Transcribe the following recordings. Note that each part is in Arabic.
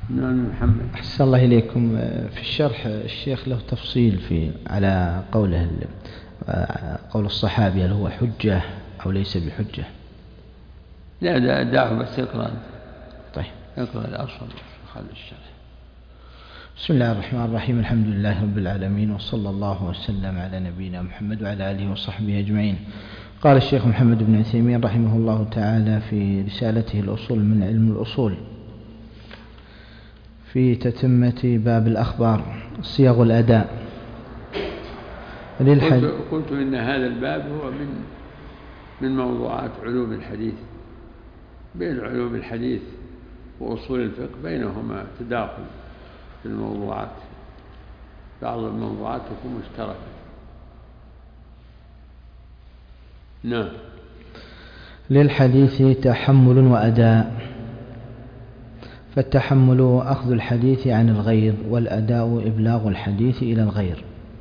نعم محمد. أحسن الله إليكم. في الشرح الشيخ له تفصيل على قول الصحابي هل هو حجة أو ليس بحجة؟ لا دعه بس اقرأ. طيب اقرأ الأصل خلي الشرح. بسم الله الرحمن الرحيم. الحمد لله رب العالمين، وصلى الله وسلم على نبينا محمد وعلى آله وصحبه أجمعين. قال الشيخ محمد بن عثيمين رحمه الله تعالى في رسالته الأصول من علم الأصول في تتمة باب الأخبار صيغ الأداء قلت إن هذا الباب هو من موضوعات علوم الحديث. بين علوم الحديث وأصول الفقه بينهما تداخل في الموضوعات، بعض الموضوعات تكون مشتركة. نعم. للحديث تحمل وأداء، فالتحمل أخذ الحديث عن الغير، والأداء إبلاغ الحديث إلى الغير.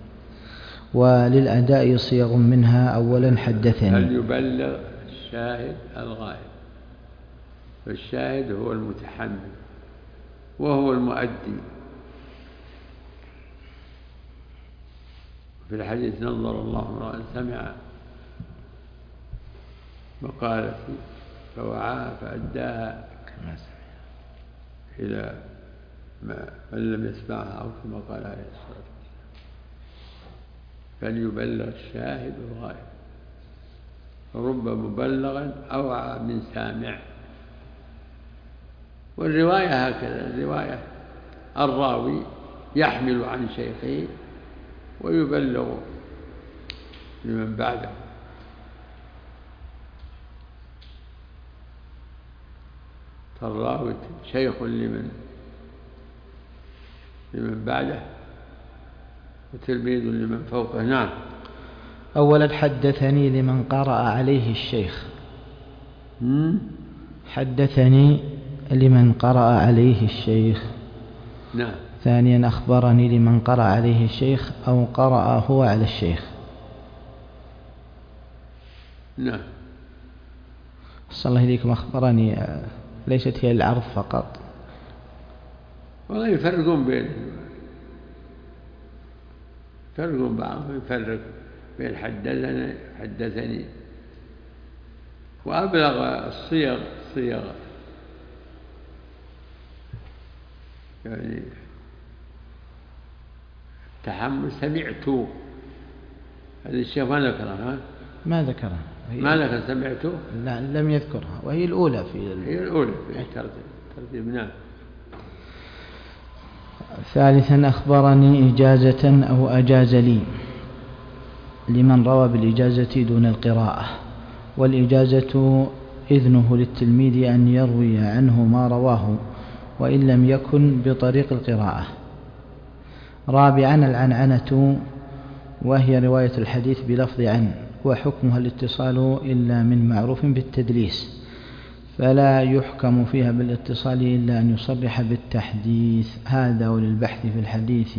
وللأداء صيغ منها أولا حدثني. هل يبلغ الشاهد الغائب؟ فالشاهد هو المتحمل وهو المؤدي. في الحديث نظر الله امرأ سمع مقالتي فوعاها فأداها إلى من لم يسمعها، أو كما قال عليه الصلاة والسلام فليبلغ الشاهد الغائب. فرب مبلغ أوعى من سامع. والرواية هكذا، الرواية الراوي يحمل عن شيخه ويبلغ لمن بعده. فالراوي شيخ لمن بعده وتلميذ لمن فوقه. نعم. أولا حدثني لمن قرأ عليه الشيخ. حدثني لمن قرأ عليه الشيخ. نعم. ثانيا أخبرني لمن قرأ عليه الشيخ أو قرأ هو على الشيخ. نعم. صلى الله عليكم. أخبرني ليست هي العرض فقط. والله يفرقون بعضهم يفرق بين حدثني وأبلغ الصيغ يعني تحمل. سمعت هذا الشيء ما ذكرها. ما ذكرها. ما ذكر سمعت. لا لم يذكرها، وهي الأولى هي الأولى في ترتيب. نعم. ثالثا أخبرني إجازة أو أجاز لي لمن روى بالإجازة دون القراءة. والإجازة إذنه للتلميذ أن يروي عنه ما رواه وإن لم يكن بطريق القراءة. رابعا العنعنة، وهي رواية الحديث بلفظ عن، وحكمها الاتصال إلا من معروف بالتدليس، فلا يحكم فيها بالاتصال إلا أن يصرح بالتحديث. هذا وللبحث في الحديث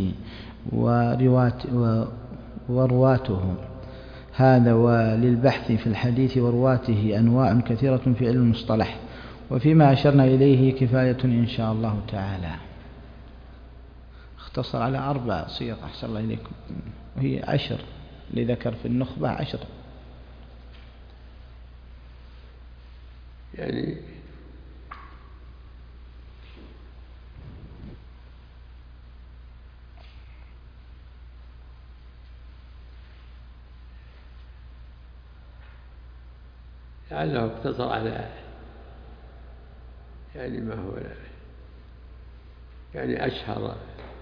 ورواته. هذا وللبحث في الحديث ورواته أنواع كثيرة في علم المصطلح، وفيما أشرنا إليه كفاية إن شاء الله تعالى. اختصر على 4 صيغ أحسن الله إليكم، وهي 10 لذكر في النخبة 10. يعني لعله اقتصر على يعني ما هو يعني أشهر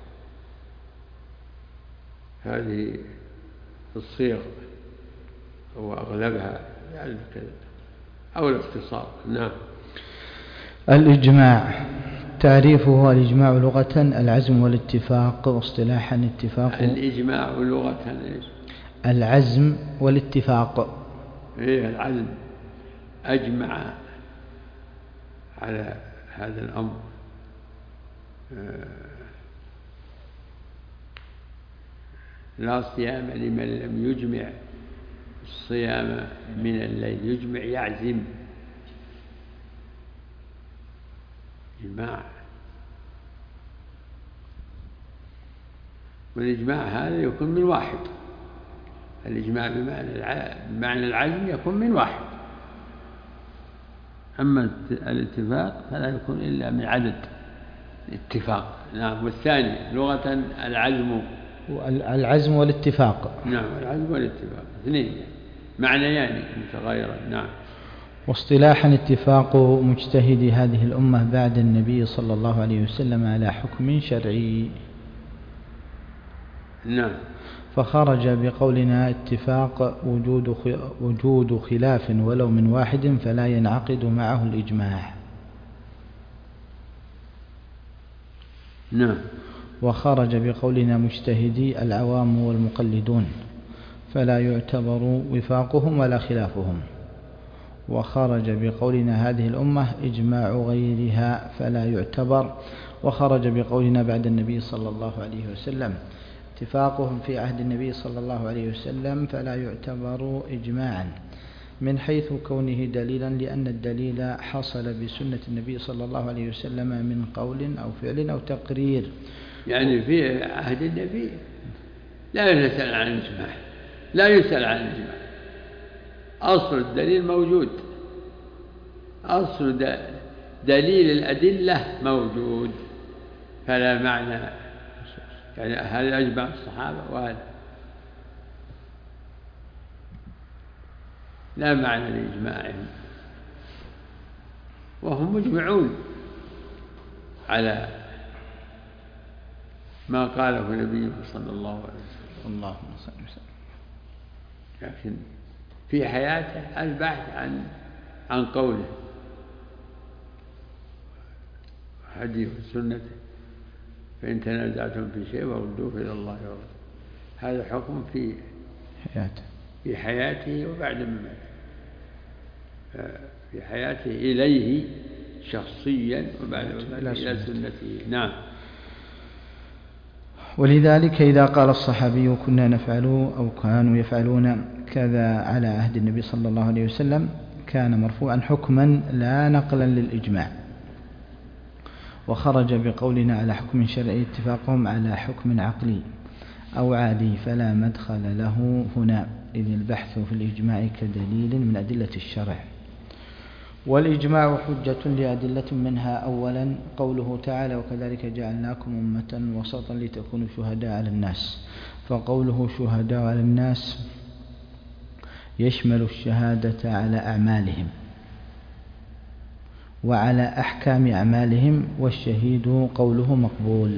هذه الصيغ وأغلبها يعني كذا أو الاختصار. نعم. الإجماع تعريفه: الإجماع لغة العزم والاتفاق، واصطلاحا اتفاق. الإجماع لغة العزم والاتفاق. إيه العزم، أجمع على هذا الأمر. لا صيام لمن لم يجمع الصيام من الليل. يجمع يعزم، جماع والإجماع هذا يكون من واحد، الإجماع بمعنى العزم يكون من واحد، أما الاتفاق فلا يكون إلا من عدد اتفاق. نعم. والثاني لغة العزم والاتفاق. نعم، العزم والاتفاق اثنين معنيان متغايران. نعم. واصطلاحا اتفاق مجتهد هذه الأمة بعد النبي صلى الله عليه وسلم على حكم شرعي. نعم. فخرج بقولنا اتفاق وجود خلاف ولو من واحد فلا ينعقد معه الإجماع. نعم. وخرج بقولنا مجتهدي العوام والمقلدون فلا يعتبر وفاقهم ولا خلافهم. وخرج بقولنا هذه الأمة إجماع غيرها فلا يعتبر. وخرج بقولنا بعد النبي صلى الله عليه وسلم اتفاقهم في عهد النبي صلى الله عليه وسلم فلا يعتبر إجماعا من حيث كونه دليلا، لأن الدليل حصل بسنة النبي صلى الله عليه وسلم من قول أو فعل أو تقرير. يعني في عهد النبي لا يسأل عن الإجماع، لا يسأل عن الإجماع، أصل الدليل موجود، أصل دليل الأدلة موجود، فلا معنى يعني هل أجمع الصحابة وهذا لا معنى لإجماعهم، وهم مجمعون على ما قاله النبي صلى الله عليه وسلم. اللهم صل وسلم. لكن في حياته البحث عن قوله هديه وسنته، فإن تنازعتم في شيء فردوه إلى الله ورسوله. هذا حكم في حياته وبعد مماته، في حياته إليه شخصيا وبعد مماته إلى سنته. نعم. ولذلك إذا قال الصحابي كنا نفعل أو كانوا يفعلون كذا على عهد النبي صلى الله عليه وسلم كان مرفوعا حكما لا نقلا للإجماع. وخرج بقولنا على حكم شرعي اتفاقهم على حكم عقلي أو عادي فلا مدخل له هنا، إذ البحث في الإجماع كدليل من أدلة الشرع. والإجماع حجة لأدلة منها أولا قوله تعالى وكذلك جعلناكم أمة وسطا لتكونوا شهداء على الناس. فقوله شهداء على الناس يشمل الشهادة على أعمالهم وعلى أحكام أعمالهم، والشهيد قوله مقبول.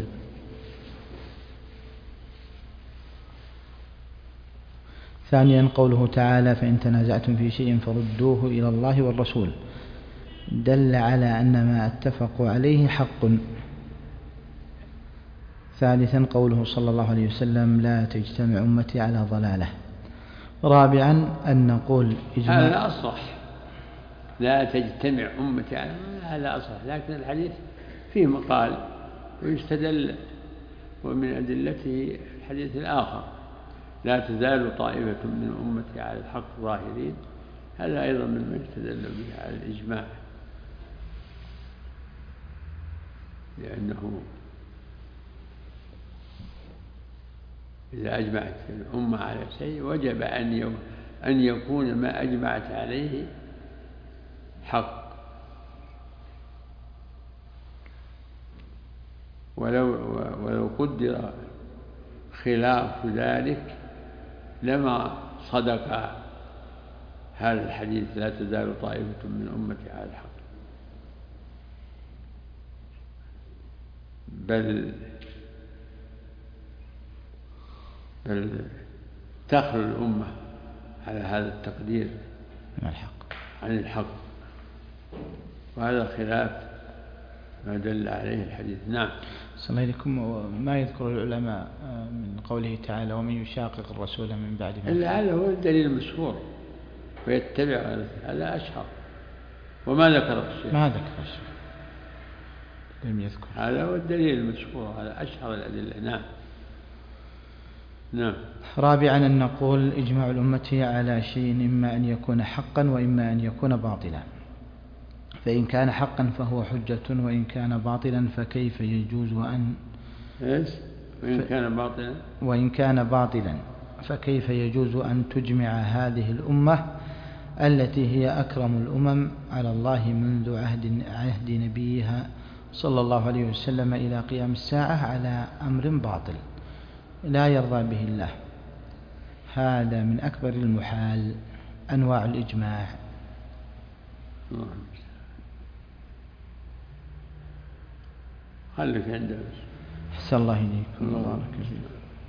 ثانيا قوله تعالى فإن تنازعتم في شيء فردوه إلى الله والرسول دل على أن ما اتفقوا عليه حق. ثالثا قوله صلى الله عليه وسلم لا تجتمع أمتي على ضلالة. رابعا أن نقول إجماع هذا أصح، لا تجتمع أمتي على هذا أصح، لكن الحديث فيه مقال ويستدل، ومن أدلته الحديث الآخر لا تزال طائفة من أمتي على الحق ظاهرين، هذا أيضا مما يستدل به على الإجماع، لأنه إذا أجمعت الأمة على شيء وجب أن يكون ما أجمعت عليه حق، ولو قدر خلاف ذلك لما صدق هذا الحديث لا تزال طائفة من أمتي على الحق، بل تخلو الأمة على هذا التقدير عن الحق، وهذا خلاف ما دل عليه الحديث. نعم. صلى الله عليكم. ما يذكر العلماء من قوله تعالى ومن يشاقق الرسول من بعد ما إلا هذا هو الدليل المشهور ويتبع هذا أشهر، وما ذكر الشيخ، ما ذكر الشيخ لم يذكر، هذا هو الدليل المشهور، هذا أشهر الأدلة. نعم. نعم. رابعا أن نقول إجماع الأمة على شيء إما أن يكون حقا وإما أن يكون باطلا، فإن كان حقا فهو حجة، وإن كان باطلا فكيف يجوز أن وإن كان باطلا فكيف يجوز أن تجمع هذه الأمة التي هي أكرم الأمم على الله منذ عهد نبيها صلى الله عليه وسلم إلى قيام الساعة على أمر باطل لا يرضى به الله؟ هذا من أكبر المحال أنواع الإجماع. خليك عنده. أحسن الله إليك وبارك فيك.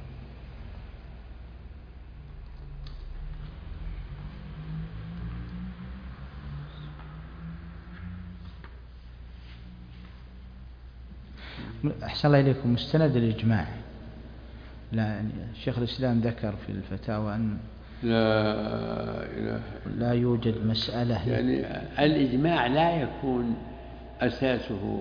أحسن الله إليكم. مستند الإجماع، لا يعني شيخ الإسلام ذكر في الفتاوى أن لا يوجد مسألة، يعني الإجماع لا يكون أساسه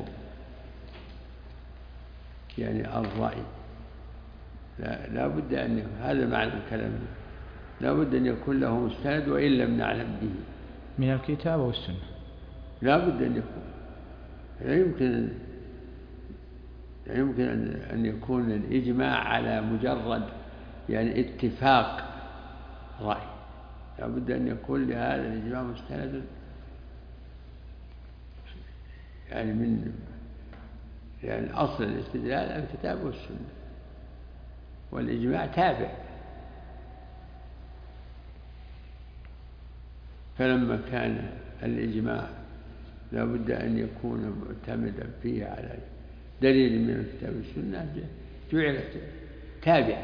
يعني الرأي، لا بد أن يكون، هذا معنى الكلام، لا بد أن يكون له مستند وإن لم نعلم به من الكتاب والسنة، لا بد أن يكون. لا يمكن أن يكون الإجماع على مجرد يعني اتفاق رأي، لا بد أن يكون لهذا الإجماع مستند يعني من يعني أصل الاستدلال الكتاب والسنة، والإجماع تابع. فلما كان الإجماع لا بد أن يكون معتمدا فيه على دليل من الكتاب والسنة جعلت تابعا.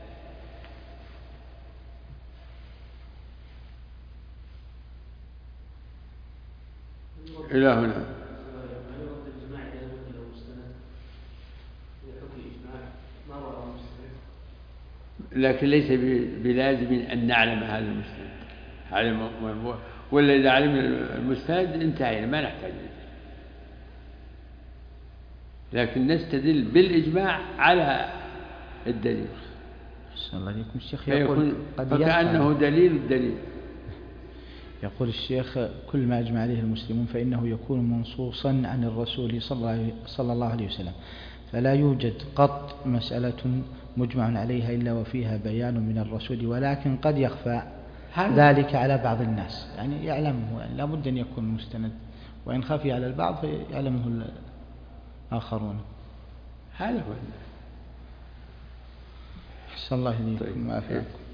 إلى هنا لكن ليس بلازم أن نعلم هذا المستند، ولا إذا علمنا المستند انتهينا ما نحتاج، لكن نستدل بالإجماع على الدليل. الله عليكم. الشيخ يقول فكأنه دليل الدليل. يقول الشيخ كل ما أجمع عليه المسلمون فإنه يكون منصوصا عن الرسول صلى الله عليه وسلم، فلا يوجد قط مسألة مجمع عليها إلا وفيها بيان من الرسول، ولكن قد يخفى ذلك على بعض الناس، يعني يعلمه، يعني لا بد أن يكون مستند، وإن خفي على البعض فيعلمه الآخرون. هذا هو. أحسن الله إليكم. طيب.